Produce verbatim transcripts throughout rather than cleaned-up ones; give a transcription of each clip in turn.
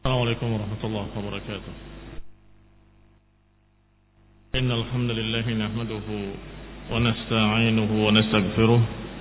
السلام عليكم ورحمة الله وبركاته. إن الحمد لله نحمده ونستعينه ونستغفره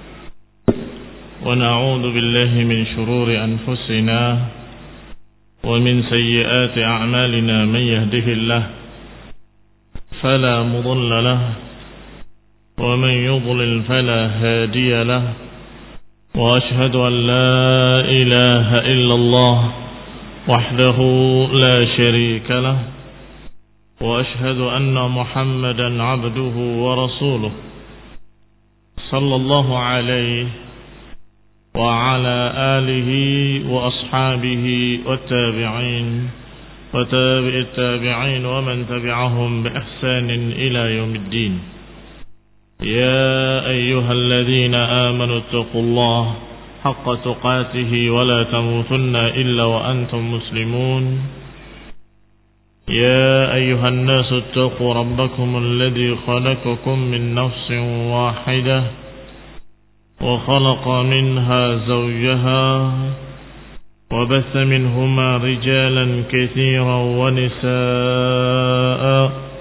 ونعوذ بالله من شرور أنفسنا ومن سيئات أعمالنا. من يهده الله فلا مضل له ومن يضلل فلا هادي له، وأشهد أن لا إله إلا الله وحده لا شريك له، وأشهد أن محمدا عبده ورسوله صلى الله عليه وعلى آله وأصحابه والتابعين وتابع التابعين ومن تبعهم بإحسان إلى يوم الدين. يا أيها الذين آمنوا اتقوا الله حق تقاته ولا تموتن إلا وأنتم مسلمون. يا أيها الناس اتقوا ربكم الذي خلقكم من نفس واحدة وخلق منها زوجها وبث منهما رجالا كثيرا ونساء،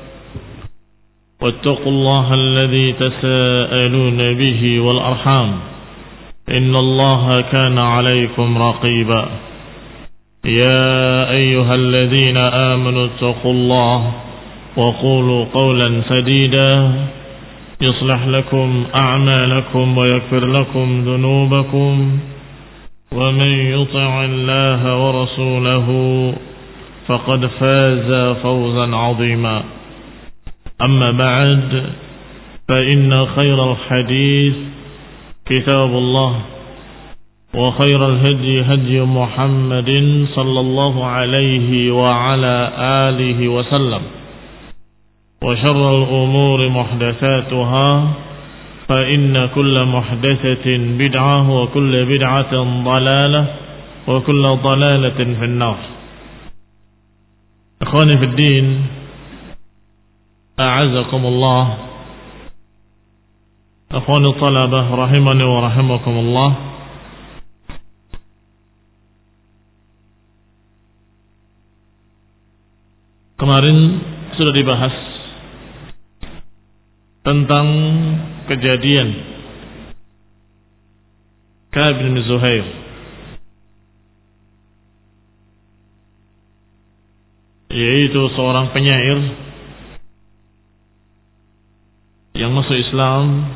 واتقوا الله الذي تساءلون به والأرحام إن الله كان عليكم رقيبا. يا أيها الذين آمنوا اتقوا الله وقولوا قولا سديدا يصلح لكم أعمالكم ويغفر لكم ذنوبكم، ومن يطع الله ورسوله فقد فاز فوزا عظيما. أما بعد، فإن خير الحديث كتاب الله، وخير الهدي هدي محمد صلى الله عليه وعلى آله وسلم، وشر الأمور محدثاتها، فإن كل محدثة بدعة وكل بدعة ضلالة وكل ضلالة في النار. إخواني في الدين، أعزكم الله. Akhwani talabah rahimani wa rahimakumullah. Kemarin sudah dibahas tentang kejadian Ka'ab bin Zuhair yaitu seorang penyair yang masuk Islam,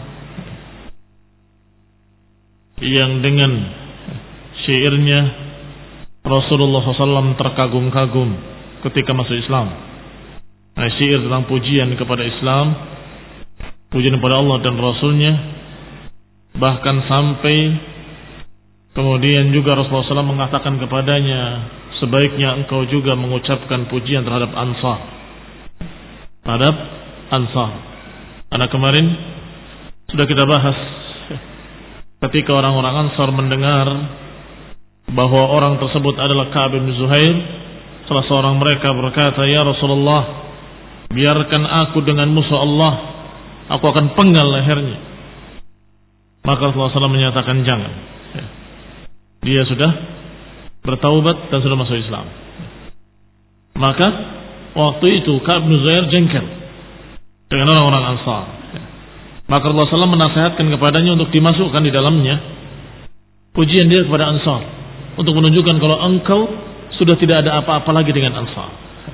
yang dengan syairnya Rasulullah shallallahu alaihi wasallam terkagum-kagum ketika masuk Islam. Nah, syair tentang pujian kepada Islam, pujian kepada Allah dan Rasulnya, bahkan sampai kemudian juga Rasulullah shallallahu alaihi wasallam mengatakan kepadanya, sebaiknya engkau juga mengucapkan pujian terhadap Ansar, terhadap Ansar. Karena kemarin sudah kita bahas ketika orang-orang Ansar mendengar bahwa orang tersebut adalah Ka'ab bin Zuhair, salah seorang mereka berkata, "Ya Rasulullah, biarkan aku dengan musuh Allah, aku akan penggal lehernya." Maka Rasulullah shallallahu alaihi wasallam menyatakan jangan. Dia sudah bertaubat dan sudah masuk Islam. Maka waktu itu Ka'ab bin Zuhair jengkel dengan orang-orang Ansar. Maka Rasulullah shallallahu alaihi wasallam menasihatkan kepadanya untuk dimasukkan di dalamnya pujian dia kepada Ansar, untuk menunjukkan kalau engkau sudah tidak ada apa-apa lagi dengan Ansar.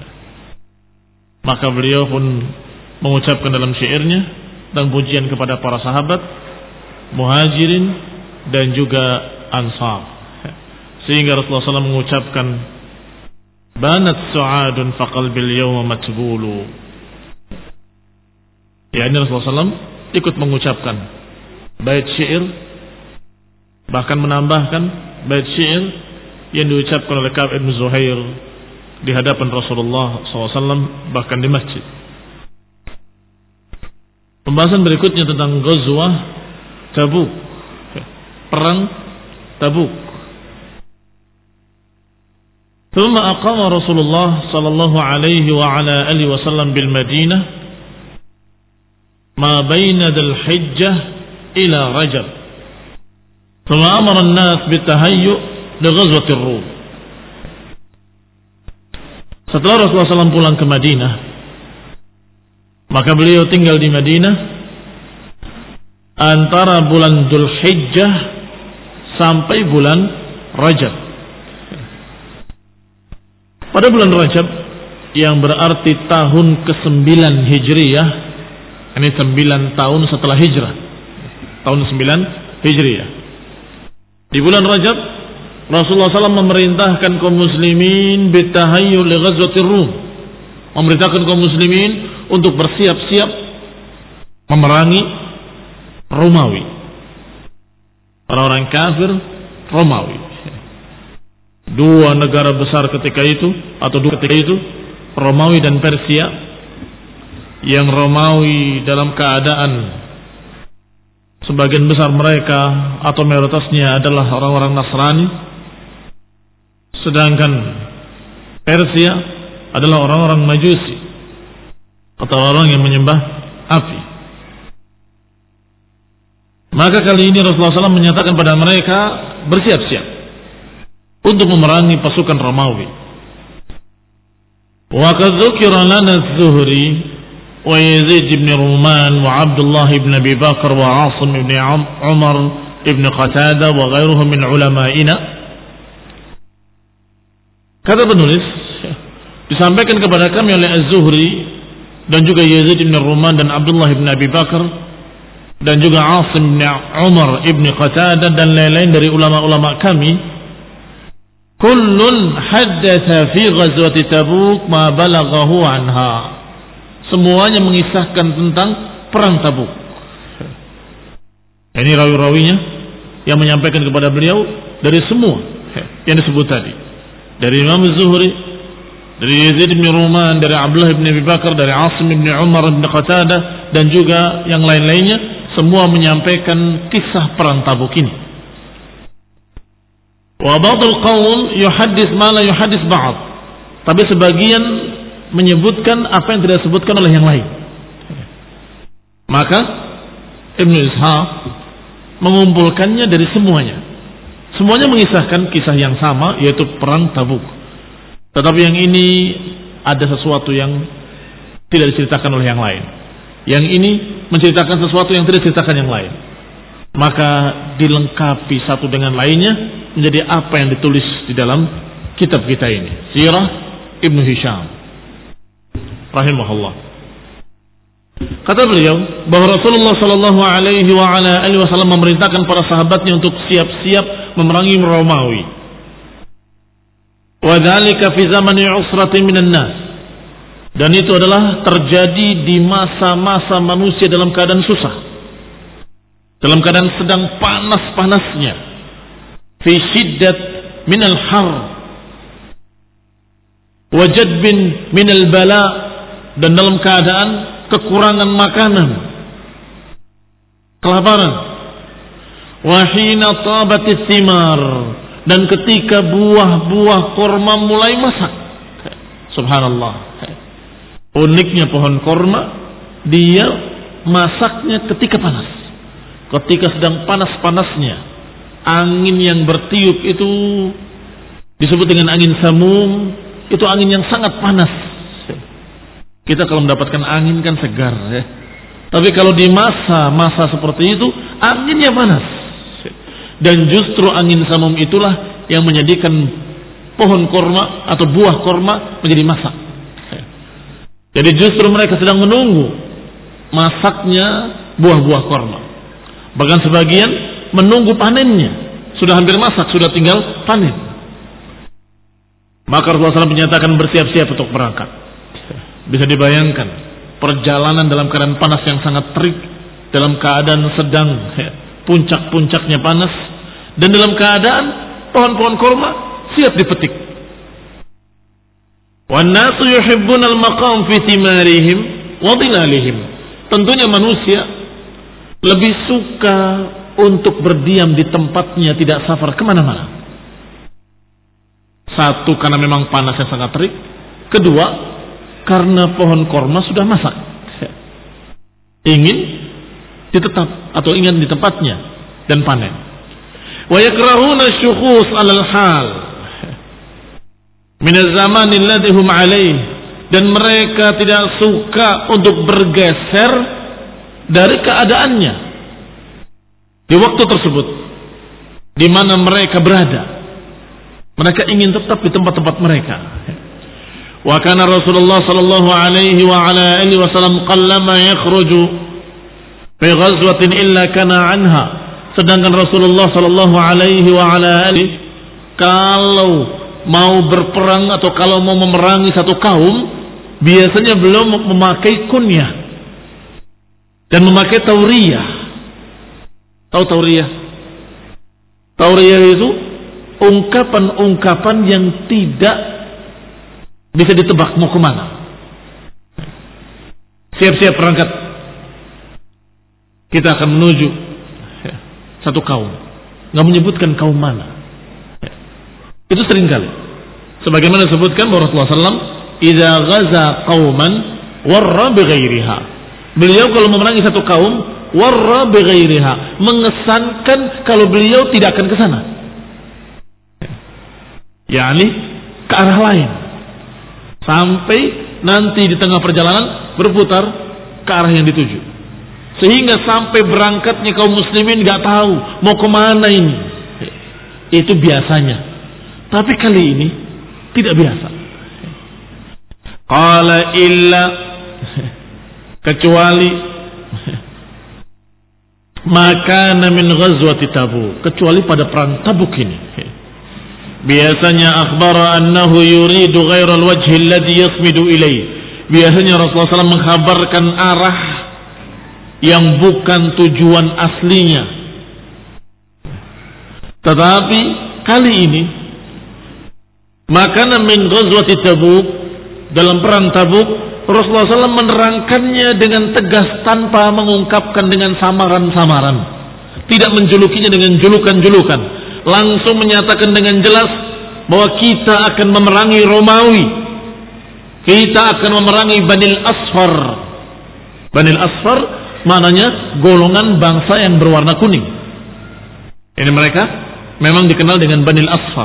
Maka beliau pun mengucapkan dalam syairnya tentang pujian kepada para sahabat, Muhajirin dan juga Ansar, sehingga Rasulullah shallallahu alaihi wasallam mengucapkan, "Banat su'adun faqalbil yawma matbulu." Ya, ini Rasulullah shallallahu alaihi wasallam ikut mengucapkan bait syair, bahkan menambahkan bait syair yang diucapkan oleh Ka'ab bin Zuhair di hadapan Rasulullah shallallahu alaihi wasallam, bahkan di masjid. Pembahasan berikutnya tentang Ghazwah Tabuk, perang Tabuk. ثم أقام رسول الله صلى الله عليه وعلى آله وسلم بالمدينة ما بين ذي الحجة إلى رجب ثم أمر الناس بالتهيؤ لغزوة الروم. Setelah Rasulullah shallallahu alaihi wasallam pulang ke Madinah, maka beliau tinggal di Madinah antara bulan Dzulhijjah sampai bulan Rajab. Pada bulan Rajab yang berarti tahun kesembilan Hijriyah, ini sembilan tahun setelah hijrah, tahun sembilan Hijriyah. Di bulan Rajab Rasulullah shallallahu alaihi wasallam memerintahkan kaum muslimin bitahayyul li ghazwatir Rum, memerintahkan kaum muslimin untuk bersiap-siap memerangi Romawi, orang-orang kafir Romawi. Dua negara besar ketika itu, atau dua ketika itu, Romawi dan Persia. Yang Romawi dalam keadaan sebagian besar mereka atau mayoritasnya adalah orang-orang Nasrani, sedangkan Persia adalah orang-orang Majusi atau orang yang menyembah api. Maka kali ini Rasulullah shallallahu alaihi wasallam menyatakan pada mereka bersiap-siap untuk memerangi pasukan Romawi. Wa qad dzukira lana az-Zuhri wa Yazid ibn Ruman wa Abdullah ibn Abi Bakar wa Asim ibn Umar ibn Qatada wa ghairuhum min ulama'ina. Kata penulis, disampaikan kepada kami oleh Az-Zuhri dan juga Yazid ibn Ruman dan Abdullah ibn Abi Bakar dan juga Asim ibn Umar ibn Qatada dan lain-lain dari ulama-ulama kami, kullun haddatha fi ghazwati Tabuk ma balaghahu anha. Semuanya mengisahkan tentang perang Tabuk. Ini rawi-rawinya yang menyampaikan kepada beliau dari semua yang disebut tadi. Dari Imam Az-Zuhri, dari Yazid bin Ruman, dari Abdullah bin Abi Bakar, dari Asim bin Umar bin Qatada dan juga yang lain-lainnya, semua menyampaikan kisah perang Tabuk ini. Wa ba'dul qaul yuhaddits ma la yuhaddits ba'd. Tapi sebagian menyebutkan apa yang tidak disebutkan oleh yang lain. Maka Ibnu Ishaq mengumpulkannya dari semuanya. Semuanya mengisahkan kisah yang sama, yaitu perang Tabuk. Tetapi yang ini ada sesuatu yang tidak diceritakan oleh yang lain. Yang ini menceritakan sesuatu yang tidak diceritakan yang lain. Maka dilengkapi satu dengan lainnya menjadi apa yang ditulis di dalam kitab kita ini, Sirah Ibnu Hisham rahimahullah. Kata beliau bahwa Rasulullah sallallahu alaihi wa ala alihi wasallam memerintahkan para sahabatnya untuk siap-siap memerangi Romawi. Wa dzalika fi zamani usratin minan nas. Dan itu adalah terjadi di masa-masa manusia dalam keadaan susah, dalam keadaan sedang panas-panasnya, fi shiddat minal har wa jadbin minal bala, dan dalam keadaan kekurangan makanan, kelaparan. Wa hina tabatis thimar, dan ketika buah-buah korma mulai masak. Subhanallah, uniknya pohon korma, dia masaknya ketika panas, ketika sedang panas-panasnya. Angin yang bertiup itu disebut dengan angin samum. Itu angin yang sangat panas. Kita kalau mendapatkan angin kan segar ya. Tapi kalau di masa-masa seperti itu anginnya panas. Dan justru angin samum itulah yang menjadikan pohon korma atau buah korma menjadi masak. Jadi justru mereka sedang menunggu masaknya buah-buah korma. Bahkan sebagian menunggu panennya. Sudah hampir masak, sudah tinggal panen. Maka Rasulullah shallallahu alaihi wasallam menyatakan bersiap-siap untuk berangkat. Bisa dibayangkan perjalanan dalam keadaan panas yang sangat terik, dalam keadaan sedang ya, puncak-puncaknya panas, dan dalam keadaan pohon-pohon kurma siap dipetik. Wan nasu yuhibbuna al-maqam fi thimarihim wa dhilalihim. Tentunya manusia lebih suka untuk berdiam di tempatnya, tidak safar kemana-mana. Satu, karena memang panasnya sangat terik. Kedua, karena pohon korma sudah masak, ingin ditetap atau ingin di tempatnya dan panen. Wa yakrahuna syukhus alal hal, min az-zaman alladhi hum alaih, dan mereka tidak suka untuk bergeser dari keadaannya di waktu tersebut di mana mereka berada. Mereka ingin tetap di tempat-tempat mereka. Wa kana Rasulullah sallallahu alaihi wa ala alihi wasallam qallama yakhruju fi ghazwatin illa kana anha. Sedangkan Rasulullah sallallahu alaihi wa ala alihi kalau mau berperang atau kalau mau memerangi satu kaum, biasanya belum memakai kunyah dan memakai tauriyah. Tahu tauriyah? Tauriyah itu ungkapan-ungkapan yang tidak bisa ditebak mau kemana. Siap-siap berangkat, kita akan menuju satu kaum, nggak menyebutkan kaum mana. Itu sering kali. Sebagaimana disebutkan bahwa Rasulullah sallallahu alaihi wasallam idza ghaza qauman warra bighairiha. Beliau kalau memerangi satu kaum warra bighairiha, mengesankan kalau beliau tidak akan ke sana. yakni ke arah lain. Sampai nanti di tengah perjalanan berputar ke arah yang dituju. Sehingga sampai berangkatnya kaum muslimin gak tahu mau kemana ini. Itu biasanya. Tapi kali ini tidak biasa. Qala illa, kecuali maka min ghazwati Tabuk, kecuali pada perang Tabuk ini. Biasanya akhbara annahu yuridu ghairal wajhi alladhi yasmidu ilaih. Biasanya Rasulullah shallallahu alaihi wasallam mengkhabarkan arah yang bukan tujuan aslinya. Tetapi kali ini maka min ghazwati Tabuk, dalam perang Tabuk Rasulullah shallallahu alaihi wasallam menerangkannya dengan tegas tanpa mengungkapkan dengan samaran-samaran, tidak menjulukinya dengan julukan-julukan. Langsung menyatakan dengan jelas bahwa kita akan memerangi Romawi, kita akan memerangi Banil Asfar. Banil Asfar maknanya golongan bangsa yang berwarna kuning. Ini mereka memang dikenal dengan Banil Asfar.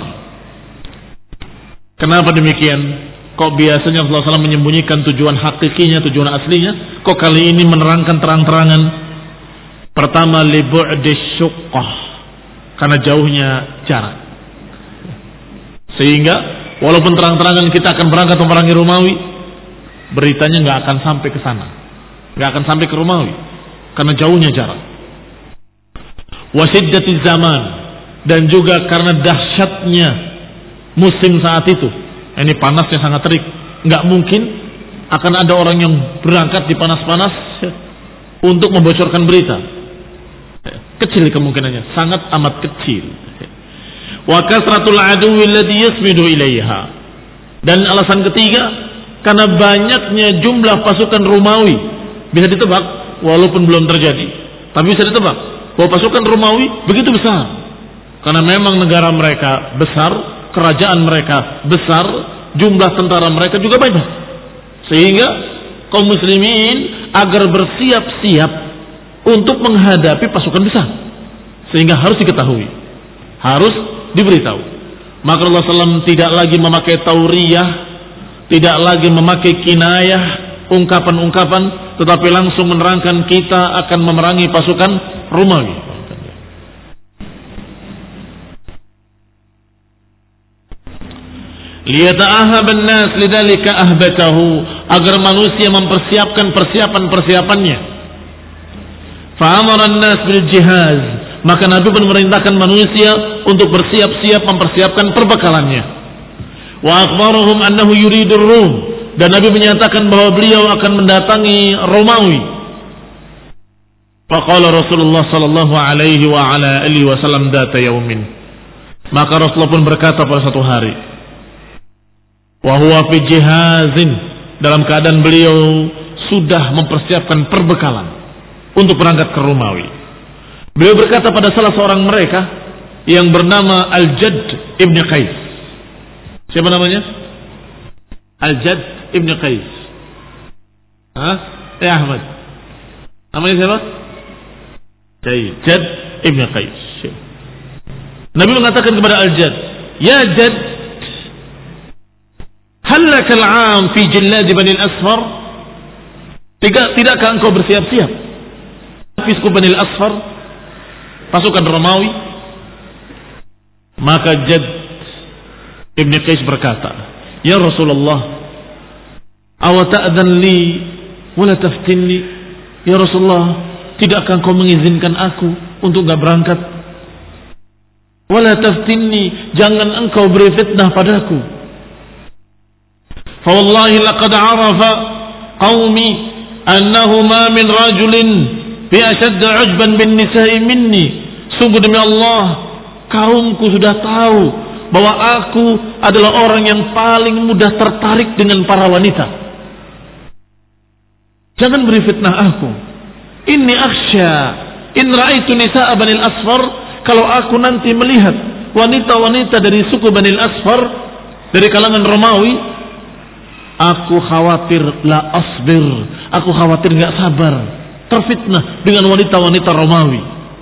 Kenapa demikian? Kok biasanya Rasulullah shallallahu alaihi wasallam menyembunyikan tujuan hakikinya, tujuan aslinya? Kok kali ini menerangkan terang-terangan? Pertama, li bu'di syuqqah, karena jauhnya jarak. Sehingga walaupun terang-terangan kita akan berangkat memerangi Romawi, beritanya nggak akan sampai ke sana, nggak akan sampai ke Romawi karena jauhnya jarak. Wasiddati zaman, dan juga karena dahsyatnya musim saat itu. Ini panasnya sangat terik, nggak mungkin akan ada orang yang berangkat di panas-panas untuk membocorkan berita. Kecil kemungkinannya, sangat amat kecil. Wa kasratul aduwwi alladhi yasmidu ilaiha, dan alasan ketiga karena banyaknya jumlah pasukan Romawi. Bisa ditebak walaupun belum terjadi, tapi bisa ditebak bahwa pasukan Romawi begitu besar karena memang negara mereka besar, kerajaan mereka besar, jumlah tentara mereka juga banyak, sehingga kaum muslimin agar bersiap-siap untuk menghadapi pasukan besar, sehingga harus diketahui, harus diberitahu. Maka Rasulullah shallallahu alaihi wasallam tidak lagi memakai tauriyah, tidak lagi memakai kinayah, ungkapan-ungkapan, tetapi langsung menerangkan kita akan memerangi pasukan Romawi. Liyata'ahab an-nas lidzalika ahbatahu, agar manusia mempersiapkan persiapan-persiapannya. Fa'amara an-nas bil jihaz, maka Nabi pun memerintahkan manusia untuk bersiap-siap mempersiapkan perbekalannya. Wa akhbarahum annahu yuridur Rum, dan Nabi menyatakan bahwa beliau akan mendatangi Romawi. Faqala Rasulullah sallallahu alaihi wa ala alihi wasallam data yaumin, maka Rasulullah pun berkata pada satu hari, wa huwa fi jihazin, dalam keadaan beliau sudah mempersiapkan perbekalan untuk berangkat ke Romawi. Beliau berkata pada salah seorang mereka yang bernama Al-Jadd ibn Qais. Siapa namanya? Al-Jadd ibn Qais. Hah? Ya Ahmad. Namanya siapa? Jadd ibn Qais. Nabi mengatakan kepada Al-Jadd, "Ya Jadd, halakal 'am fi jillad Bani al-Asfar? Tidak, tidakkah engkau bersiap-siap fi suku Bani al-Asfar, pasukan Romawi? Maka Jad Ibn Qais berkata, ya Rasulullah, awa ta'adhan li wala taftinni? Ya Rasulullah, tidakkah engkau mengizinkan aku untuk enggak berangkat? Wala taftinni, jangan engkau beri fitnah padaku. Fa wallahi laqad arafa qaumi annahu ma min rajulin bi ashadd 'ujban bin nisa'i minni. Sungguh demi Allah, kaumku sudah tahu bahwa aku adalah orang yang paling mudah tertarik dengan para wanita. Jangan beri fitnah aku. Inni akhsha in ra'aitu nisa'a Bani al-Asfar, kalau aku nanti melihat wanita-wanita dari suku Bani al-Asfar, dari kalangan Romawi, aku khawatir la asbir, aku khawatir enggak sabar terfitnah dengan wanita-wanita Romawi.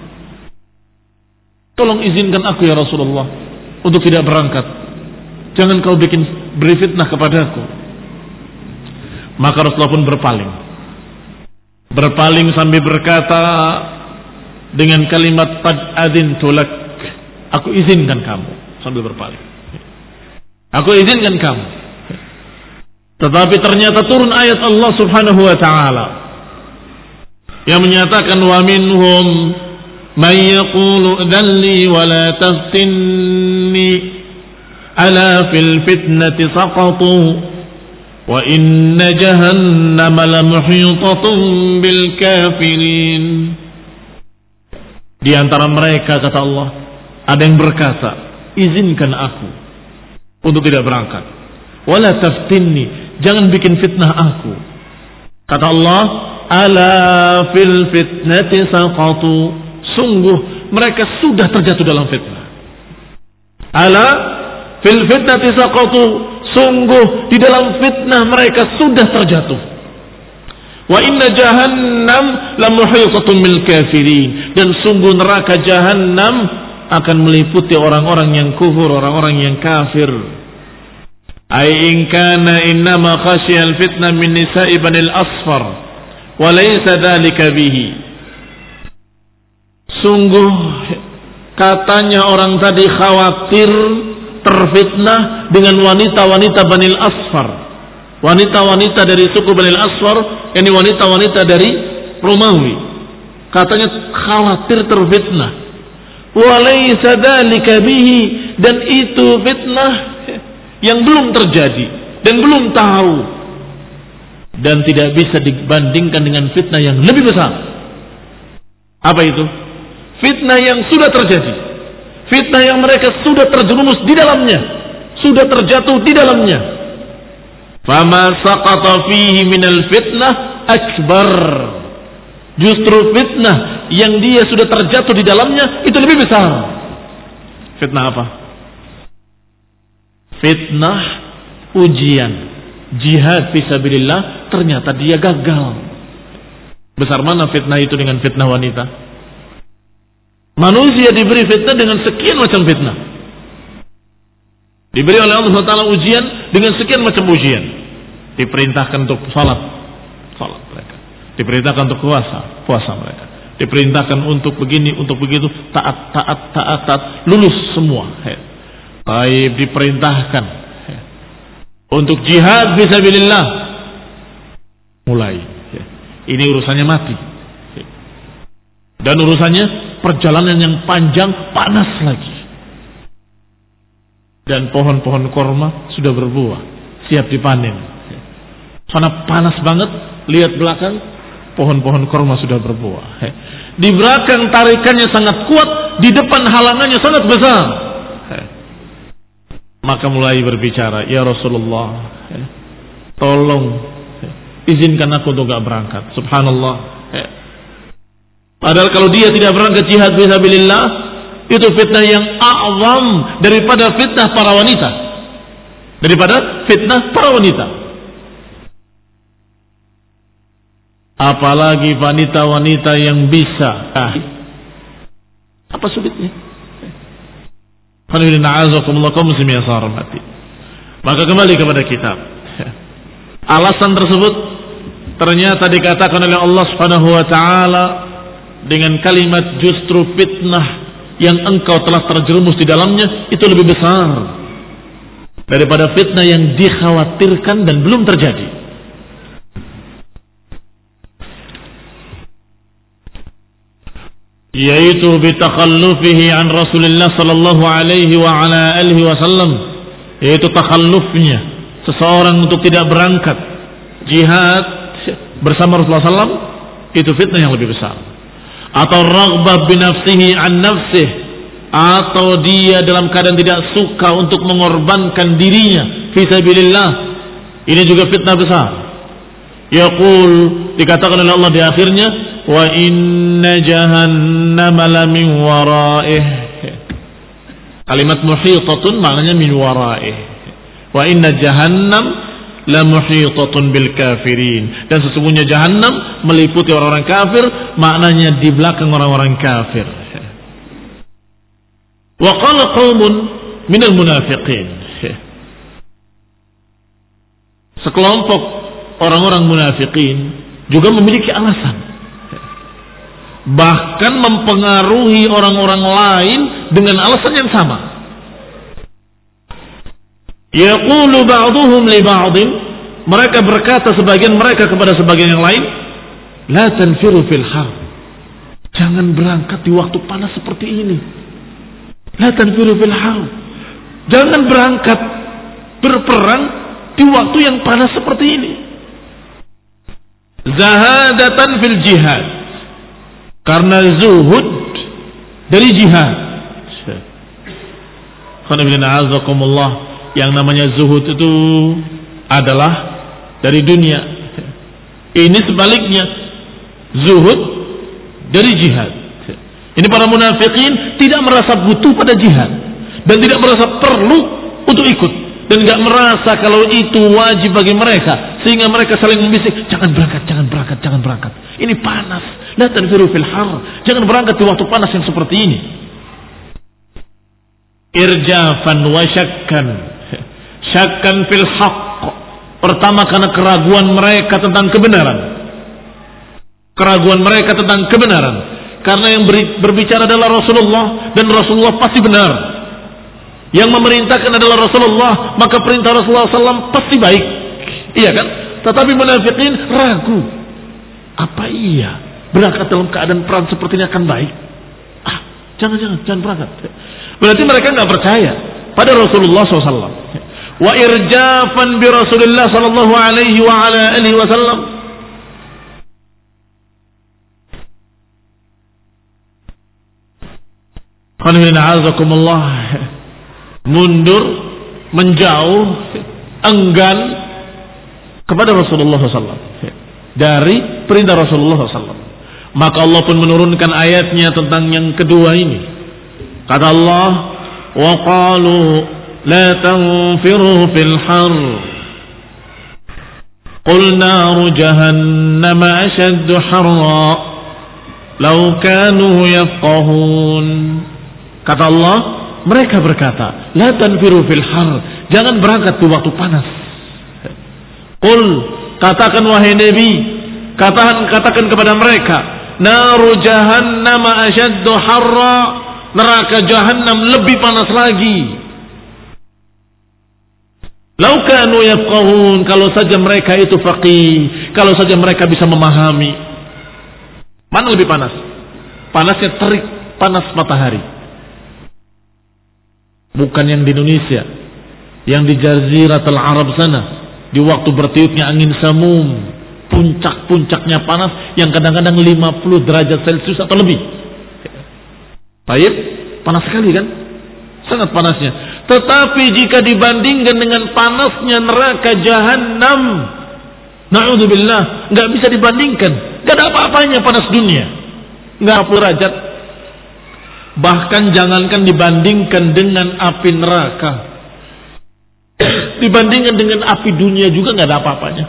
Tolong izinkan aku ya Rasulullah untuk tidak berangkat. Jangan kau bikin beri fitnah kepadaku. Maka Rasulullah pun berpaling. Berpaling sambil berkata dengan kalimat qad adintu lak, aku izinkan kamu, sambil berpaling. Aku izinkan kamu. Tetapi ternyata turun ayat Allah Subhanahu wa taala yang menyatakan wa minhum man yaqulu dhalli wa la taftinni ala fil fitnati saqatu wa inna jahannama lamuhitatun bil kafirin. Di antara mereka, kata Allah, ada yang berkata, izinkan aku untuk tidak berangkat. Wala taftinni, jangan bikin fitnah aku. Kata Allah, ala fil fitnati saqatu, sungguh mereka sudah terjatuh dalam fitnah. Ala fil fitnati saqatu, sungguh di dalam fitnah mereka sudah terjatuh. Wa inna jahannam lamuhitatun bil kafirin, dan sungguh neraka jahannam akan meliputi orang-orang yang kufur, orang-orang yang kafir. Ai in kana innama khashiya al fitnah min nisa'i Bani al-Asfar wa laysa dhalika bihi. Sungguh katanya orang tadi khawatir terfitnah dengan wanita-wanita Bani al-Asfar, wanita-wanita dari suku Bani al-Asfar, ini wanita-wanita dari Romawi. Katanya khawatir terfitnah. Wa laysa dzalika bihi, dan itu fitnah yang belum terjadi dan belum tahu, dan tidak bisa dibandingkan dengan fitnah yang lebih besar. Apa itu? Fitnah yang sudah terjadi, fitnah yang mereka sudah terjerumus di dalamnya, sudah terjatuh di dalamnya. Fama saqata fihi minal fitnah akbar. Justru fitnah yang dia sudah terjatuh di dalamnya itu lebih besar. Fitnah apa? Fitnah ujian jihad fisabilillah, ternyata dia gagal. Besar mana fitnah itu dengan fitnah wanita? Manusia diberi fitnah dengan sekian macam fitnah. Diberi oleh Allah subhanahu wa taala ujian dengan sekian macam ujian. Diperintahkan untuk salat, salat mereka. Diperintahkan untuk puasa, puasa mereka. Diperintahkan untuk begini, untuk begitu, taat, taat, taat, taat, lulus semua. Baik, diperintahkan untuk jihad fisabilillah, mulai. Ini urusannya mati. Dan urusannya perjalanan yang panjang, panas lagi. Dan pohon-pohon korma sudah berbuah, siap dipanen. Sana panas banget, lihat belakang, pohon-pohon korma sudah berbuah. Di belakang tarikannya sangat kuat, di depan halangannya sangat besar. Maka mulai berbicara, ya Rasulullah, tolong izinkan aku untuk gak berangkat. Subhanallah. Padahal kalau dia tidak berangkat jihad fisabilillah, itu fitnah yang a'zam daripada fitnah para wanita, daripada fitnah para wanita. Apalagi wanita-wanita yang bisa. Apa sulitnya? Maka kembali kepada kitab. Alasan tersebut ternyata dikatakan oleh Allah Subhanahu wa taala dengan kalimat justru fitnah yang engkau telah terjerumus di dalamnya itu lebih besar daripada fitnah yang dikhawatirkan dan belum terjadi. Yaitu bitakhallufihi an Rasulullah sallallahu alaihi wa ala alihi wasallam, yaitu takhallufnya seseorang untuk tidak berangkat jihad bersama Rasulullah sallallahu alaihi wasallam, itu fitnah yang lebih besar. Atau raghbah binafsihi an nafsih, atau dia dalam keadaan tidak suka untuk mengorbankan dirinya fi sabilillah, ini juga fitnah besar. Yaqul, dikatakan oleh Allah di akhirnya, wa inna jahannama la min waraih. Kalimat muhitatun maknanya min waraih. Wa inna jahannam la muhitatun bil kafirin. Dan sesungguhnya jahannam meliputi orang-orang kafir, maknanya di belakang orang-orang kafir. Wa qala qaumun minal munafiqin. Sekelompok orang-orang munafikin juga memiliki alasan, bahkan mempengaruhi orang-orang lain dengan alasan yang sama. Yaqulu ba'duhum li ba'din, mereka berkata sebagian mereka kepada sebagian yang lain, la tanfiru fil har, jangan berangkat di waktu panas seperti ini. La tanfiru fil har, jangan berangkat berperang di waktu yang panas seperti ini. Zahadatan fil jihad, karena zuhud dari jihad. Yang namanya zuhud itu adalah dari dunia. Ini sebaliknya, zuhud dari jihad. Ini para munafikin tidak merasa butuh pada jihad dan tidak merasa perlu untuk ikut, dan tidak merasa kalau itu wajib bagi mereka, sehingga mereka saling membisik, jangan berangkat, jangan berangkat, jangan berangkat. Ini panas. La tanfiru fil har, jangan berangkat di waktu panas yang seperti ini. Irjafan wa syakkan, syakkan fil haqq. Pertama karena keraguan mereka tentang kebenaran. Keraguan mereka tentang kebenaran. Karena yang berbicara adalah Rasulullah, dan Rasulullah pasti benar. Yang memerintahkan adalah Rasulullah, maka perintah Rasulullah shallallahu alaihi wasallam pasti baik. Iya kan? Tetapi munafikin ragu. Apa iya berangkat dalam keadaan perang seperti ini akan baik? Ah, jangan, jangan, jangan berangkat. Berarti mereka nggak percaya pada Rasulullah shallallahu alaihi wasallam. Wa irjafan bi Rasulullah sallallahu alaihi wa ala alihi wasallam. Qanila'azakumullah, mundur, menjauh, enggan kepada Rasulullah shallallahu alaihi wasallam dari perintah Rasulullah shallallahu alaihi wasallam. Maka Allah pun menurunkan ayatnya tentang yang kedua ini. Kata Allah, wa qalu la tanfiru fil har, qul naru jahannam ashaddu harra law kanu yafqahun. Kata Allah, mereka berkata, la tanfiru fil har, jangan berangkat di waktu panas. Qul, katakan wahai Nabi, katakan katakan kepada mereka, naru jahannam asyaddu harra, neraka jahannam lebih panas lagi. Lau kanu yafqahun, kalau saja mereka itu faqih, kalau saja mereka bisa memahami. Mana lebih panas? Panasnya terik, panas matahari. Bukan yang di Indonesia, yang di Jaziratul Arab sana, di waktu bertiupnya angin samum, puncak-puncaknya panas yang kadang-kadang lima puluh derajat Celcius atau lebih. Baik, panas sekali kan? Sangat panasnya. Tetapi jika dibandingkan dengan panasnya neraka jahanam, na'udzubillah, nggak bisa dibandingkan. Nggak ada apa-apanya panas dunia, nggak puluh derajat. Bahkan jangankan dibandingkan dengan api neraka, dibandingkan dengan api dunia juga nggak ada apa-apanya.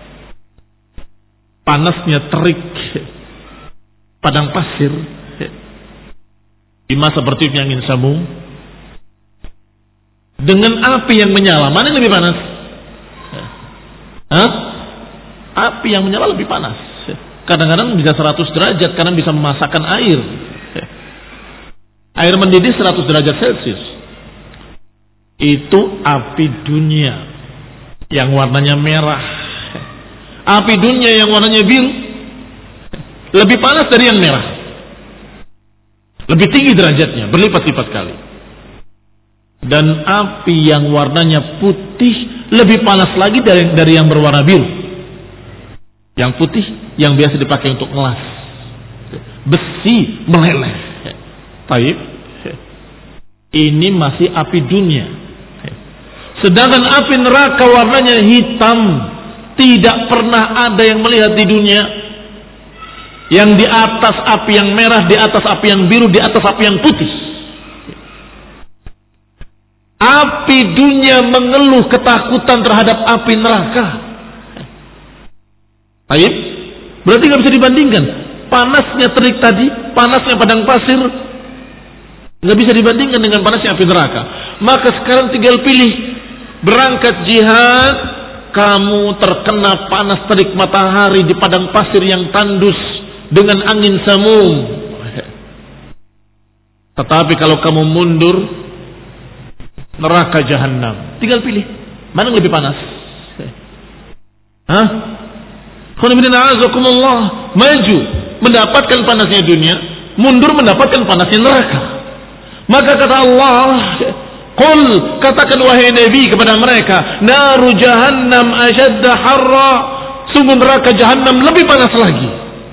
Panasnya terik, padang pasir, di masa bertiupnya angin samum, dengan api yang menyala, mana yang lebih panas? Hah? Api yang menyala lebih panas. Kadang-kadang bisa seratus derajat karena bisa memasakkan air. Air mendidih seratus derajat Celcius. Itu api dunia yang warnanya merah. Api dunia yang warnanya biru lebih panas dari yang merah. Lebih tinggi derajatnya, berlipat-lipat kali. Dan api yang warnanya putih lebih panas lagi dari, dari yang berwarna biru. Yang putih yang biasa dipakai untuk ngelas. Besi meleleh. Baik. Ini masih api dunia. Sedangkan api neraka warnanya hitam. Tidak pernah ada yang melihat di dunia yang di atas api yang merah, di atas api yang biru, di atas api yang putih. Api dunia mengeluh ketakutan terhadap api neraka. Baik. Berarti nggak bisa dibandingkan. Panasnya terik tadi, panasnya padang pasir, nggak bisa dibandingkan dengan panasnya api neraka. Maka sekarang tinggal pilih, berangkat jihad, kamu terkena panas terik matahari di padang pasir yang tandus dengan angin samum. Tetapi kalau kamu mundur, neraka jahanam. Tinggal pilih, mana yang lebih panas? Hah? Maju mendapatkan panasnya dunia, mundur mendapatkan panasnya neraka. Maka kata Allah, qul, katakan wahai Nabi kepada mereka, naru jahannam ashadda harra, sungguh neraka jahannam lebih panas lagi.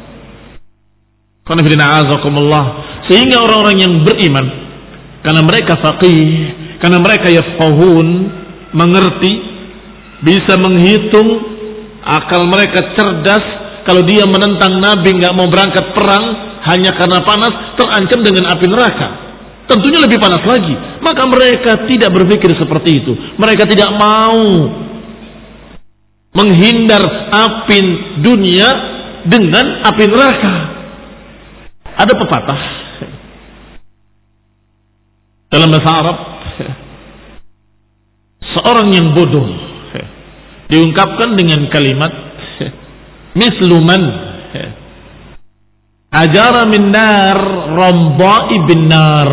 Sehingga orang-orang yang beriman, karena mereka faqih, karena mereka yafqahun, mengerti, bisa menghitung, akal mereka cerdas. Kalau dia menentang Nabi nggak mau berangkat perang hanya karena panas, terancam dengan api neraka. Tentunya lebih panas lagi. Maka mereka tidak berpikir seperti itu. Mereka tidak mau menghindar api dunia dengan api neraka. Ada pepatah dalam bahasa Arab, seorang yang bodoh diungkapkan dengan kalimat misluman ajara min nar ramba'i bin nar,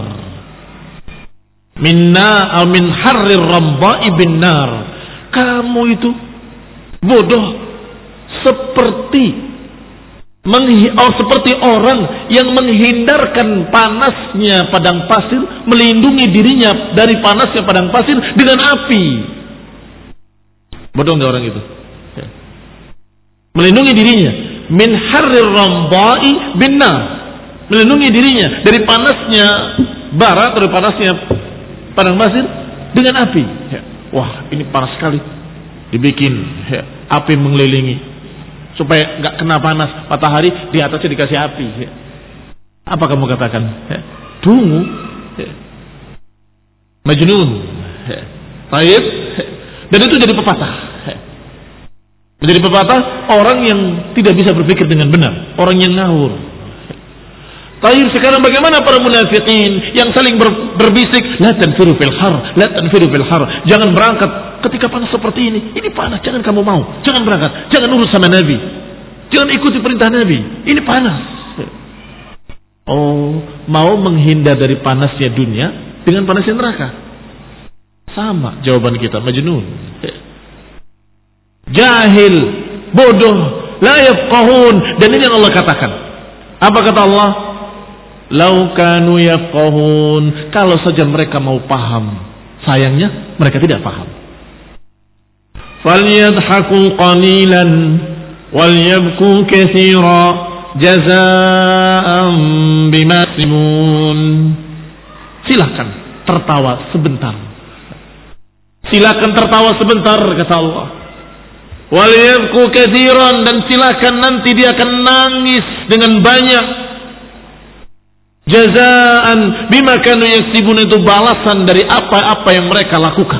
minna al min harrir ramba'i bin nar. Kamu itu bodoh seperti menghi oh, seperti orang yang menghindarkan panasnya padang pasir, melindungi dirinya dari panasnya padang pasir dengan api. Bodoh enggak orang itu? Ya. Melindungi dirinya min harrir ramba'i bin nar, melindungi dirinya dari panasnya bara, dari panasnya padang pasir dengan api. Ya. Wah, ini panas sekali. Dibikin ya, api mengelilingi supaya nggak kena panas matahari, di atasnya dikasih api. Ya. Apa kamu katakan? Ya. Dungu, ya. Majnun, ya. Taib. Dan itu jadi pepatah. Menjadi pepatah orang yang tidak bisa berpikir dengan benar, orang yang ngawur. Tapi sekarang bagaimana para munafikin yang saling ber, berbisik, la tanfiru fil har, la tanfiru fil har. Jangan berangkat ketika panas seperti ini. Ini panas, jangan kamu mau. Jangan berangkat, jangan urus sama Nabi. Jangan ikuti perintah Nabi. Ini panas. Oh, mau menghindar dari panasnya dunia dengan panasnya neraka. Sama jawaban kita, majnun. Jahil, bodoh, la yafqahun. Dan ini yang Allah katakan. Apa kata Allah? Lau kanu yafqahun. Kalau saja mereka mau paham. Sayangnya mereka tidak paham. Falyadhaku qalilan walyabku katsira jazaa'an bima yaksibun. Silakan tertawa sebentar. Silakan tertawa sebentar, kata Allah. Walyabku katsiran, dan silakan nanti dia akan nangis dengan banyak. Jazaan bima kanu yaksibun, itu balasan dari apa-apa yang mereka lakukan.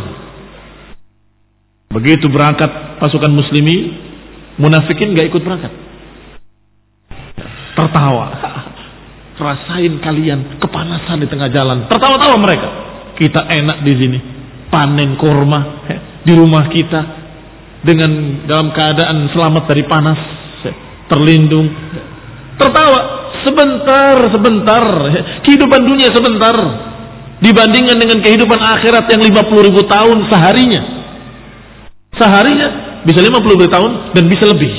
Begitu berangkat pasukan muslimin, munafikin gak ikut berangkat. Tertawa. Rasain kalian kepanasan di tengah jalan. Tertawa-tawa mereka. Kita enak di sini. panen kurma di rumah kita dengan dalam keadaan selamat dari panas, terlindung, tertawa sebentar sebentar, kehidupan dunia sebentar dibandingkan dengan kehidupan akhirat yang lima puluh ribu tahun seharinya. Seharinya bisa lima puluh ribu tahun dan bisa lebih.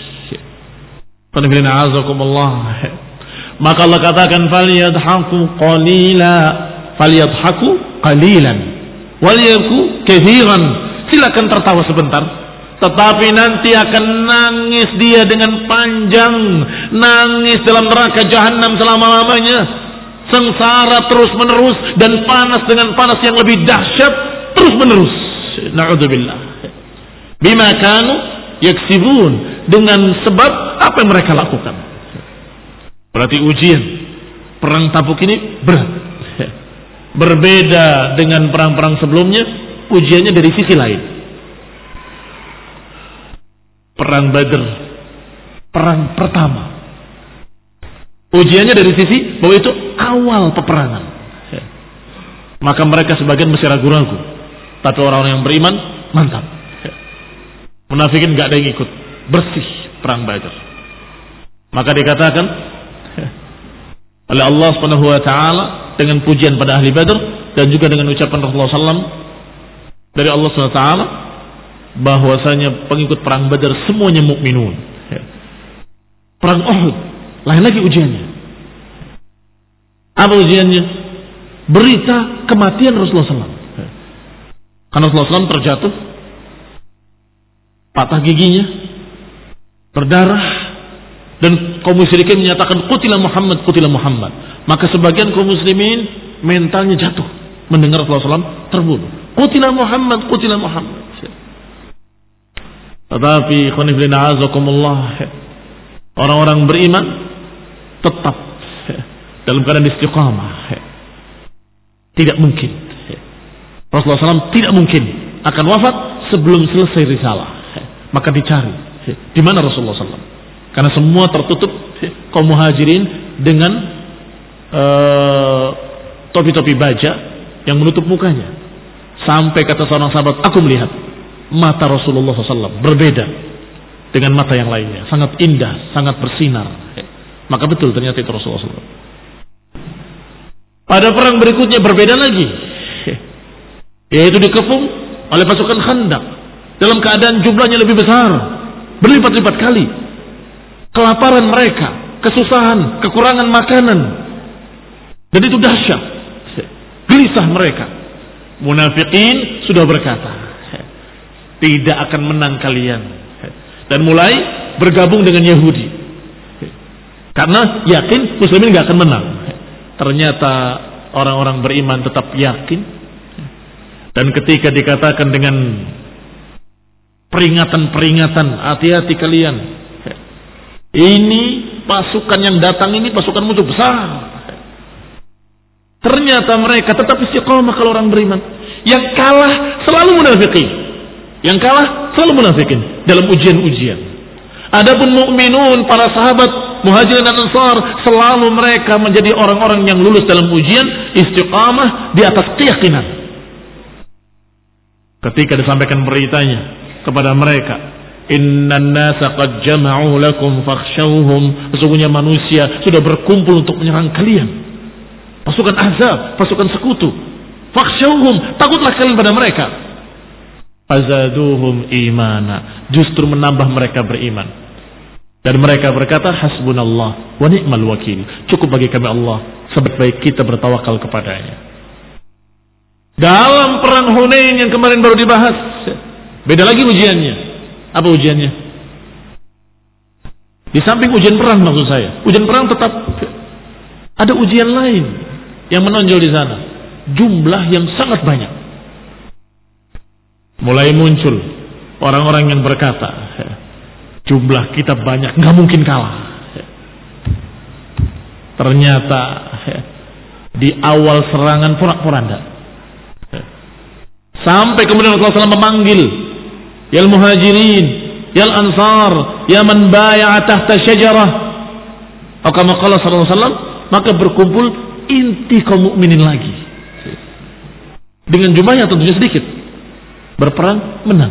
Maka Allah katakan falyadhaku qalila, falyadhaku qalilan walyabku katsiran. Silakan tertawa sebentar, tetapi nanti akan nangis dia dengan panjang, nangis dalam neraka jahanam selama-lamanya, sengsara terus menerus dan panas dengan panas yang lebih dahsyat terus menerus. Na'udzubillah. Bima kanu yaksibun, dengan sebab apa yang mereka lakukan. Berarti ujian perang Tabuk ini berat, berbeda dengan perang-perang sebelumnya. Ujiannya dari sisi lain. Perang Badr, perang pertama, ujiannya dari sisi bahwa itu awal peperangan. Maka mereka sebagian masih ragu-ragu, tapi orang-orang yang beriman mantap. Munafikin gak ada yang ikut, bersih perang Badr. Maka dikatakan oleh Allah Subhanahu wa taala dengan pujian pada ahli Badr dan juga dengan ucapan Rasulullah sallallahu alaihi wasallam dari Allah Subhanahu wa taala bahwasanya pengikut perang Badar semuanya mukminun. Perang Uhud lain lagi ujiannya. Apa ujiannya? Berita kematian Rasulullah sallallahu alaihi wasallam. Karena Rasulullah sallallahu alaihi wasallam terjatuh, patah giginya, berdarah, dan kaum musyrikin menyatakan qutila Muhammad, qutila Muhammad. Maka sebagian kaum muslimin mentalnya jatuh mendengar Rasulullah sallallahu alaihi wasallam terbunuh. Qutila Muhammad, qutila Muhammad. Tetapi khoniflina azakumullah, orang-orang beriman tetap dalam keadaan istiqamah. Tidak mungkin Rasulullah sallallahu alaihi wasallam tidak mungkin akan wafat sebelum selesai risalah. Maka dicari di mana Rasulullah sallallahu alaihi wasallam, karena semua tertutup kaum muhajirin dengan uh, topi-topi baja yang menutup mukanya. Sampai kata seorang sahabat, aku melihat mata Rasulullah sallallahu alaihi wasallam berbeda dengan mata yang lainnya, sangat indah, sangat bersinar. Maka betul ternyata itu Rasulullah sallallahu alaihi wasallam. Pada perang berikutnya berbeda lagi, yaitu dikepung oleh pasukan Khandaq dalam keadaan jumlahnya lebih besar, berlipat-lipat kali. Kelaparan mereka, kesusahan, kekurangan makanan, dan itu dahsyat. Gelisah mereka. Munafikin sudah berkata, tidak akan menang kalian, dan mulai bergabung dengan Yahudi karena yakin muslimin gak akan menang. Ternyata orang-orang beriman tetap yakin, dan ketika dikatakan dengan peringatan-peringatan, hati-hati kalian, ini pasukan yang datang ini pasukan musuh besar. Ternyata mereka tetap istiqamah kalau orang beriman. Yang kalah selalu munafikin. Yang kalah selalu munafikin dalam ujian-ujian. Adapun mukminun, para sahabat Muhajirin dan Ansar, selalu mereka menjadi orang-orang yang lulus dalam ujian, istiqamah di atas keyakinan. Ketika disampaikan beritanya kepada mereka, innan nasa qad jama'u lakum fakhshawhum, sesungguhnya manusia sudah berkumpul untuk menyerang kalian. Pasukan Ahzab, pasukan sekutu. Fakhshawhum, takutlah kalian pada mereka. Fazaduhum imana, justru menambah mereka beriman. Dan mereka berkata, hasbunallah wa ni'mal wakil, cukup bagi kami Allah, sebaik-baik kita bertawakal kepadanya. Dalam perang Hunain yang kemarin baru dibahas, beda lagi ujiannya. Apa ujiannya? Di samping ujian perang maksud saya, ujian perang tetap ada ujian lain yang menonjol di sana, jumlah yang sangat banyak. Mulai muncul orang-orang yang berkata, jumlah kita banyak, nggak mungkin kalah. Ternyata di awal serangan porak-poranda, sampai kemudian Rasulullah shallallahu alaihi wasallam memanggil yal muhajirin, yal ansar, ya man baya'a tahta syajarah, atau kama qala sallallahu alaihi wasallam, maka berkumpul inti kaum mukminin lagi. Dengan jumlah yang tentunya sedikit. Berperang menang.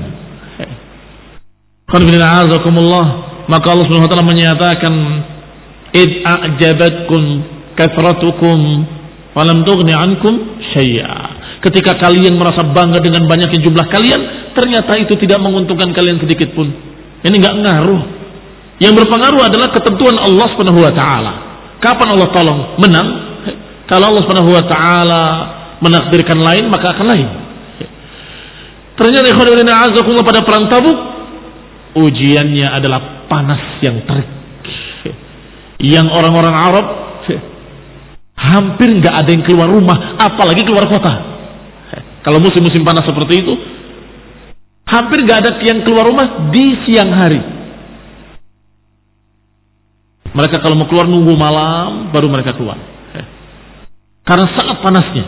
Maka Allah Subhanahu wa taala menyatakan id a'jabatkum kathratukum falam tughni ankum syai'a. Ketika kalian merasa bangga dengan banyaknya jumlah kalian, ternyata itu tidak menguntungkan kalian sedikit pun. Ini enggak ngaruh. Yang berpengaruh adalah ketentuan Allah Subhanahu wa taala. Kapan Allah tolong? Menang. Kalau Allah Subhanahu wa taala menakdirkan lain, maka akan lain. Ternyata ikhwan azakumullah pada perang Tabuk, ujiannya adalah panas yang terik. Yang orang-orang Arab hampir enggak ada yang keluar rumah, apalagi keluar kota. Kalau musim-musim panas seperti itu, hampir nggak ada yang keluar rumah di siang hari. Mereka kalau mau keluar nunggu malam, baru mereka keluar. Karena sangat panasnya.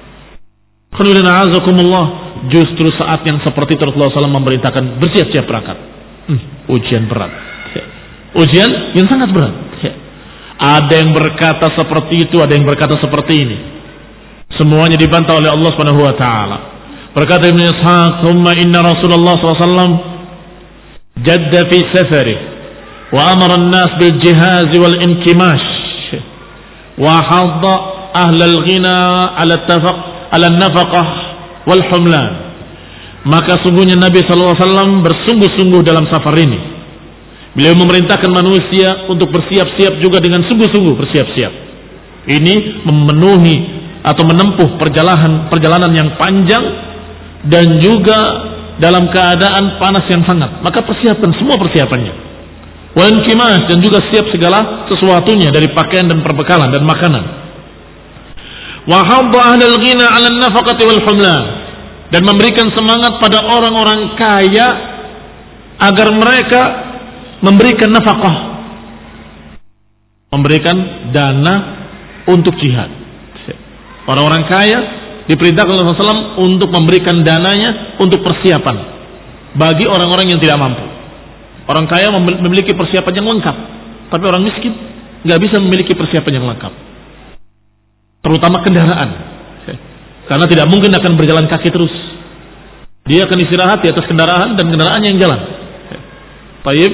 Justru saat yang seperti itu Rasulullah shallallahu alaihi wasallam memerintahkan bersiap-siap berangkat. Hmm, ujian berat. Ujian yang sangat berat. Ada yang berkata seperti itu, ada yang berkata seperti ini. Semuanya dibantah oleh Allah Subhanahu wa taala. Berkata Ibnu Ishaq, "Tsumma inna Rasulullah sallallahu alaihi wasallam jadda fi safari wa amara an-nas bil jihaz wal inkimash wa hadda ahla al-ghina 'ala at-tafaq 'ala an-nafaqah wal humlan." Maka sungguhnya Nabi sallallahu alaihi wasallam bersungguh-sungguh dalam safar ini. Beliau memerintahkan manusia untuk bersiap-siap juga dengan sungguh-sungguh bersiap-siap. Ini memenuhi atau menempuh perjalanan perjalanan yang panjang dan juga dalam keadaan panas yang sangat, maka persiapan semua persiapannya. Wal inkimas, dan juga siap segala sesuatunya dari pakaian dan perbekalan dan makanan. Wa hadda ahlal ghina 'ala an-nafaqati wal humlan, dan memberikan semangat pada orang-orang kaya agar mereka memberikan nafkah, memberikan dana untuk jihad. Orang-orang kaya diperintahkan oleh Rasulullah shallallahu alaihi wasallam untuk memberikan dananya untuk persiapan bagi orang-orang yang tidak mampu. Orang kaya memiliki persiapan yang lengkap, tapi orang miskin nggak bisa memiliki persiapan yang lengkap, terutama kendaraan, karena tidak mungkin akan berjalan kaki terus. Dia akan istirahat di atas kendaraan dan kendaraannya yang jalan. Baik,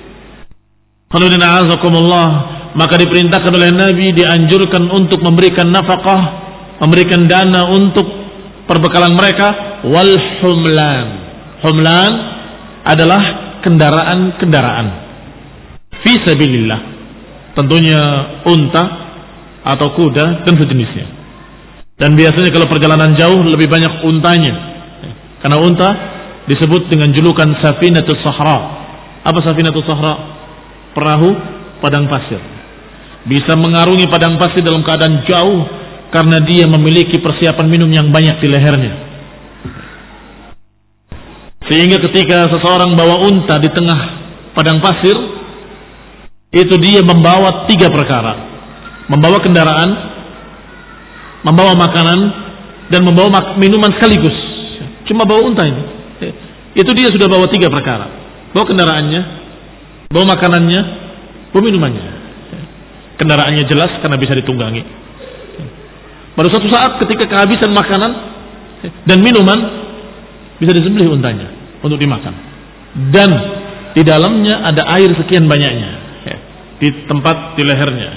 maka diperintahkan oleh Nabi, dianjurkan untuk memberikan nafkah, memberikan dana untuk perbekalan mereka. Wal humlan, humlan adalah kendaraan-kendaraan fi sabilillah, tentunya unta atau kuda dan sejenisnya. Dan biasanya kalau perjalanan jauh lebih banyak untanya, karena unta disebut dengan julukan Safinatus Sahra. Apa Safinatus Sahra? Perahu padang pasir. Bisa mengarungi padang pasir dalam keadaan jauh karena dia memiliki persiapan minum yang banyak di lehernya. Sehingga ketika seseorang bawa unta di tengah padang pasir, itu dia membawa tiga perkara: membawa kendaraan, membawa makanan, dan membawa minuman sekaligus. Cuma bawa unta ini, itu dia sudah bawa tiga perkara: bawa kendaraannya, bawa makanannya, bawa minumannya. Kendaraannya jelas karena bisa ditunggangi. Pada suatu saat ketika kehabisan makanan dan minuman, bisa disembelih untanya untuk dimakan. Dan di dalamnya ada air sekian banyaknya di tempat di lehernya.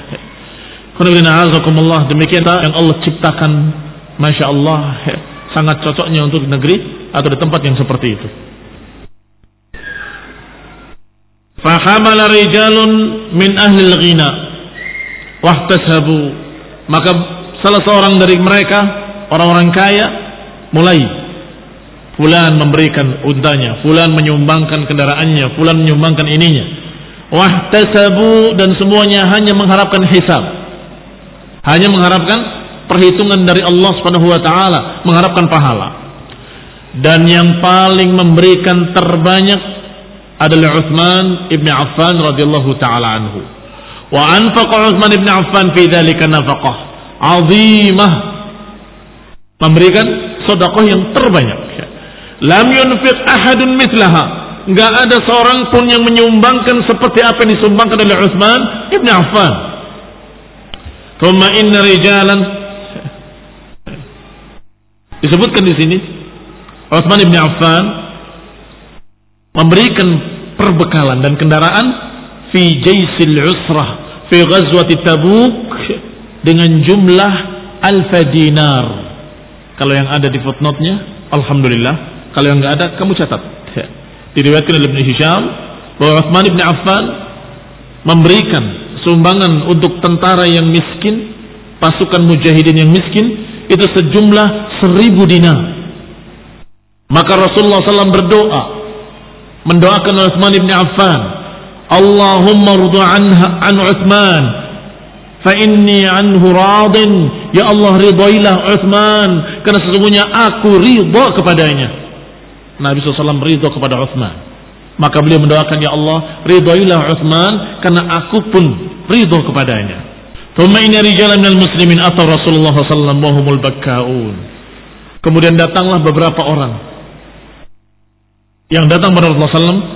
Demikian yang Allah ciptakan, masya Allah, sangat cocoknya untuk negeri atau di tempat yang seperti itu. Fahamala rijalun min ahli al-ghina wahtasabu, maka salah seorang dari mereka, orang-orang kaya, mulai fulan memberikan untanya, fulan menyumbangkan kendaraannya, fulan menyumbangkan ininya. Wahtasabu, dan semuanya hanya mengharapkan hisab, hanya mengharapkan perhitungan dari Allah Subhanahu wa taala, mengharapkan pahala. Dan yang paling memberikan terbanyak adalah Utsman ibn Affan radhiyallahu taala anhu. Wa anfaqa Utsman ibn Affan fi dzalika nafaqah 'azimah, memberikan sedekah yang terbanyak. Lam yunfiq ahadun mithlaha, enggak ada seorang pun yang menyumbangkan seperti apa yang disumbangkan oleh Utsman ibn Affan. Thumma inna rijalan Disebutkan di sini Utsman bin Affan memberikan perbekalan dan kendaraan fi jaisil usrah fi ghazwati Tabuk dengan jumlah alfa dinar. Kalau yang ada di footnote-nya, alhamdulillah. Kalau yang enggak ada, kamu catat. Diriwayatkan oleh Ibnu Hisham bahwa Utsman bin Affan memberikan sumbangan untuk tentara yang miskin, pasukan mujahidin yang miskin, itu sejumlah seribu dinar. Maka Rasulullah shallallahu alaihi wasallam berdoa, mendoakan Utsman bin Affan, Allahumma rdu anha an Utsman fa inni anhu radin. Ya Allah, ridailah Utsman karena sesungguhnya aku ridha kepadanya. Nabi shallallahu alaihi wasallam ridha kepada Utsman. Maka beliau mendoakan, ya Allah, ridailah Utsman karena aku pun ridha kepadanya. Thumma inna rijalan minal muslimin atau Rasulullah shallallahu alaihi wasallam wa humul bakkaun. Kemudian datanglah beberapa orang yang datang kepada Rasulullah shallallahu alaihi wasallam,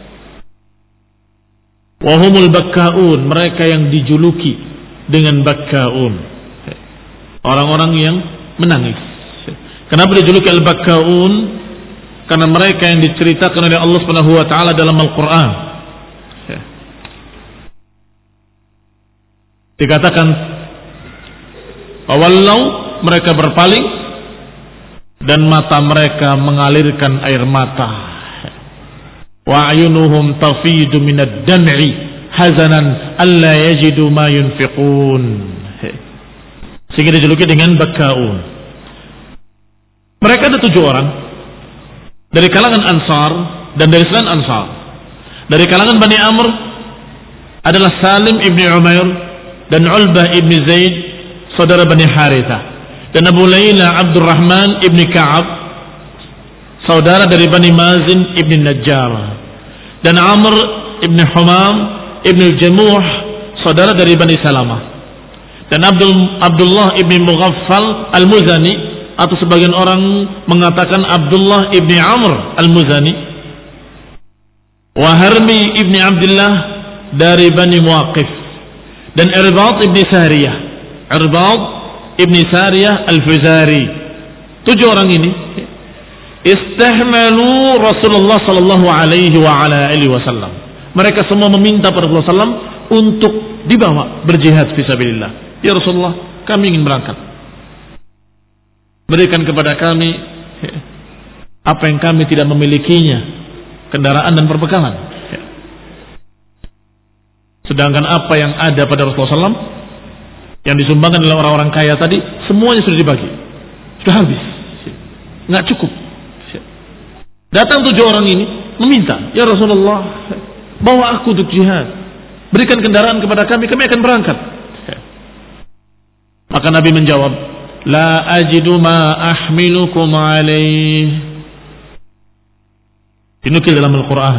wa humul bakkaun, mereka yang dijuluki dengan bakkaun, orang-orang yang menangis. Kenapa dijuluki al-bakkaun? Karena mereka yang diceritakan oleh Allah Subhanahu wa taala dalam Al-Qur'an. Dikatakan awallau, mereka berpaling dan mata mereka mengalirkan air mata. Wa ayunuhum tafidu minad dam'i hazanan alla yajidu ma yunfiqun. Sehingga dijuluki dengan bakkaun. Mereka ada tujuh orang dari kalangan Ansar dan dari selain Ansar. Dari kalangan Bani Amr adalah Salim ibni Umair dan Ulbah ibni Zaid, saudara Bani Harithah, dan Abu Layla Abdurrahman ibni Ka'ab, saudara dari Bani Mazin ibni Najjar, dan Amr ibni Humam ibni Jamuh, saudara dari Bani Salamah, dan Abdul, Abdullah ibni Mughaffal al-Muzani, atau sebagian orang mengatakan Abdullah ibni Amr al-Muzani, wa Harmi ibni Abdullah dari Bani Muaqif, dan Irbad ibni Sariyah, Irbad ibni Sariyah al-Fuzari. Tujuh orang ini istahmalu Rasulullah sallallahu alaihi wa ala alihi wasallam. Mereka semua meminta pada Rasulullah sallallahu alaihi wasallam untuk dibawa berjihad fisabilillah. Ya Rasulullah, kami ingin berangkat. Berikan kepada kami apa yang kami tidak memilikinya, kendaraan dan perbekalan. Sedangkan apa yang ada pada Rasulullah shallallahu alaihi wasallam yang disumbangkan oleh orang-orang kaya tadi, semuanya sudah dibagi, sudah habis, nggak cukup. Datang tujuh orang ini meminta, ya Rasulullah, bawa aku untuk jihad, berikan kendaraan kepada kami, kami akan berangkat. Maka Nabi menjawab, la ajidu ma ahmilukum alaih. Dinukil dalam Al-Quran,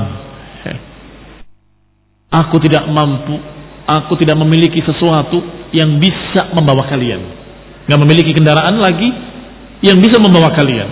aku tidak mampu, aku tidak memiliki sesuatu yang bisa membawa kalian. Nggak memiliki kendaraan lagi yang bisa membawa kalian.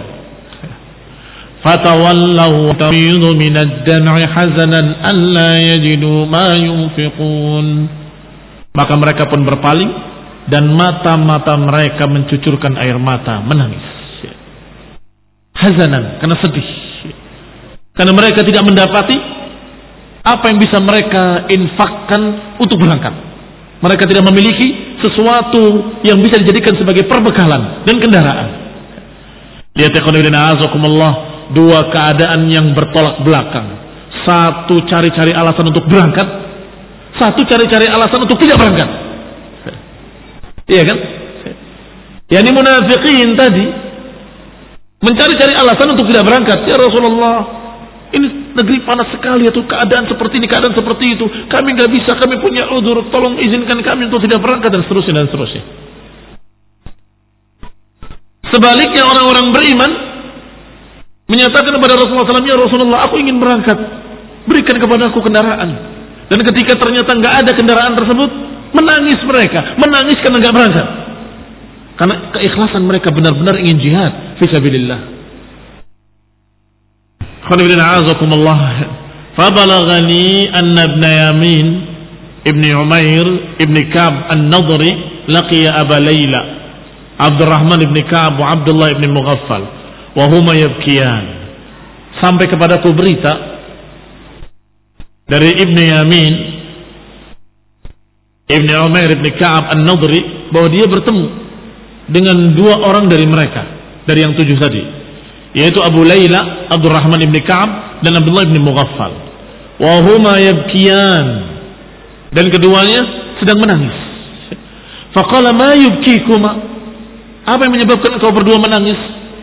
Fatawallahu tafidu minad dam'i hazanan alla yajidu ma yunfiqun. Maka mereka pun berpaling dan mata-mata mereka mencucurkan air mata, menangis. Hazanan, karena sedih. Karena mereka tidak mendapati apa yang bisa mereka infakkan untuk berangkat. Mereka tidak memiliki sesuatu yang bisa dijadikan sebagai perbekalan dan kendaraan. Lihat ikhwanillah azakumullah, dua keadaan yang bertolak belakang. Satu cari-cari alasan untuk berangkat, satu cari-cari alasan untuk tidak berangkat. Iya kan? Yani munafiqin tadi mencari-cari alasan untuk tidak berangkat. Ya Rasulullah, ini negeri panas sekali, itu keadaan seperti ini, keadaan seperti itu. Kami nggak bisa, kami punya udzur, tolong izinkan kami untuk tidak berangkat, dan seterusnya dan seterusnya. Sebaliknya orang-orang beriman menyatakan kepada Rasulullah shallallahu alaihi wasallam, ya Rasulullah, aku ingin berangkat, berikan kepada aku kendaraan. Dan ketika ternyata nggak ada kendaraan tersebut, menangis mereka, menangis karena nggak berangkat. Karena keikhlasan mereka benar-benar ingin jihad fisabilillah. Khonibillah, fabalaghani anna ibn Yamin ibn Umair ibn Ka'b an-Nadri laqiya Aba Layla Abdurrahman ibn Ka'ab wa Abdullah ibn Mughaffal wa huma yabkiyan. Sampai kepadaku berita dari Ibnu Yamin, Ibnu Umair ibn Ka'ab An-Nadri, bahwa dia bertemu dengan dua orang dari mereka, dari yang tujuh tadi, yaitu Abu Layla, Abdurrahman ibn Ka'ab, dan Abdullah ibn Mughaffal. Wa huma yabkiyan, dan keduanya sedang menangis. Faqala ma yubkikuma, apa yang menyebabkan engkau berdua menangis?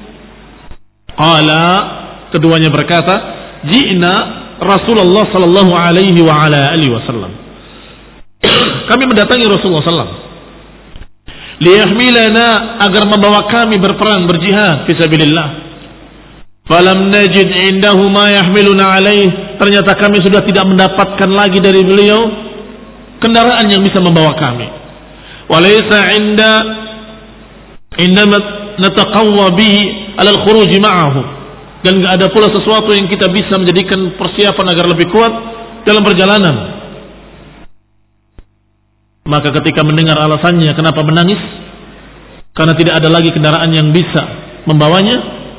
Qala, keduanya berkata, ji'na Rasulullah sallallahu alaihi wa ala alihi wasallam. Kami mendatangi Rasulullah sallallahu alaihi wasallam liyahmilana, agar membawa kami berperang berjihad fisabilillah. Falam najid indahu ma yahmiluna alaih, ternyata kami sudah tidak mendapatkan lagi dari beliau kendaraan yang bisa membawa kami. Walaysa inda indama nataqawwa bihi ala al-khuruj ma'ahu, dan enggak ada pula sesuatu yang kita bisa menjadikan persiapan agar lebih kuat dalam perjalanan. Maka ketika mendengar alasannya kenapa menangis, karena tidak ada lagi kendaraan yang bisa membawanya,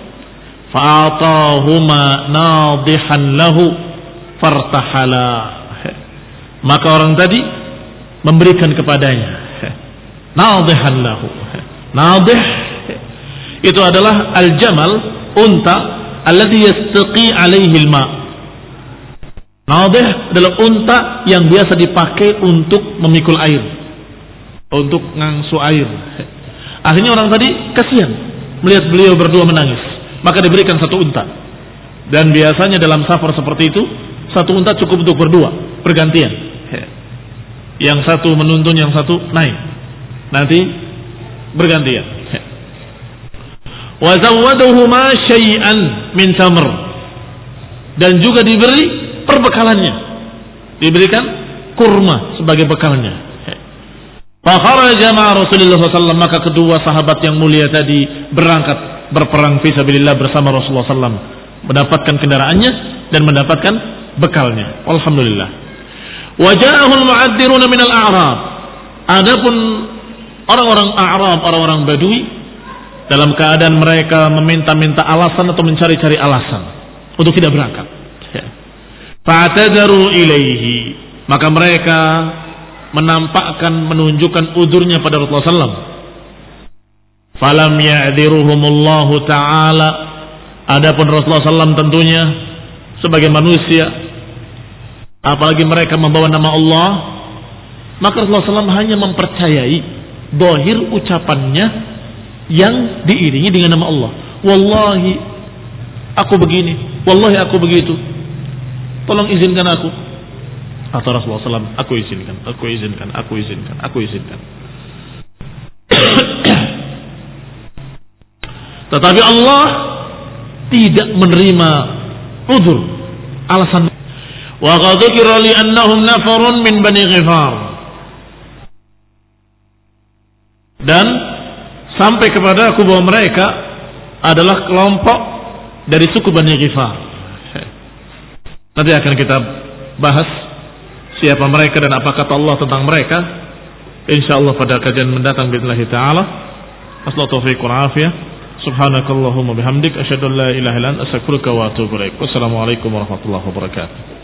fa'atahuma nadihan lahu fartahala, maka orang tadi memberikan kepadanya nadihan lahu. Nadih itu adalah al-jamal, unta alladhi yastaqi alaihi al-ma. Nadih adalah unta yang biasa dipakai untuk memikul air, untuk ngangsu air. Akhirnya orang tadi kasihan melihat beliau berdua menangis, maka diberikan satu unta. Dan biasanya dalam safar seperti itu, satu unta cukup untuk berdua, bergantian. Yang satu menuntun, yang satu naik, nanti bergantian. Wa zawwaduhuma syai'an min tamr, dan juga diberi perbekalannya, diberikan kurma sebagai bekalnya. Fa kharaja ma Rasulullah sallallahu alaihi wasallam, maka kedua sahabat yang mulia tadi berangkat berperang fisabilillah bersama Rasulullah sallallahu alaihi wasallam, mendapatkan kendaraannya dan mendapatkan bekalnya. Alhamdulillah. Wa ja'ahul mu'addiruna minal a'rab, adapun orang-orang A'rab, orang-orang Badui, dalam keadaan mereka meminta-minta alasan atau mencari-cari alasan untuk tidak berangkat. Fa'tadaru ilaihi, maka mereka menampakkan, menunjukkan udurnya pada Rasulullah sallallahu alaihi wasallam. Falam ya'diruhumullahu ta'ala, adapun Rasulullah sallallahu alaihi wasallam tentunya sebagai manusia, apalagi mereka membawa nama Allah, maka Rasulullah sallallahu alaihi wasallam hanya mempercayai zahir ucapannya yang diiringi dengan nama Allah. Wallahi aku begini, wallahi aku begitu, tolong izinkan aku. Atau Rasulullah sallallahu alaihi wasallam, aku izinkan, aku izinkan, aku izinkan, aku izinkan. Tetapi Allah tidak menerima udzur, alasan. Wa qad dzukira li annahum nafarun min bani Ghifar, dan sampai kepada aku bahwa mereka adalah kelompok dari suku Bani Ghifar. Nanti akan kita bahas siapa mereka dan apa kata Allah tentang mereka, insyaallah pada kajian mendatang billahi taala. Wassalatu taufiq wal afiyah. Subhanakallahumma bihamdik asyhadu an la ilaha illa anta astaghfiruka wa atubu ilaik. Wassalamualaikum warahmatullahi wabarakatuh.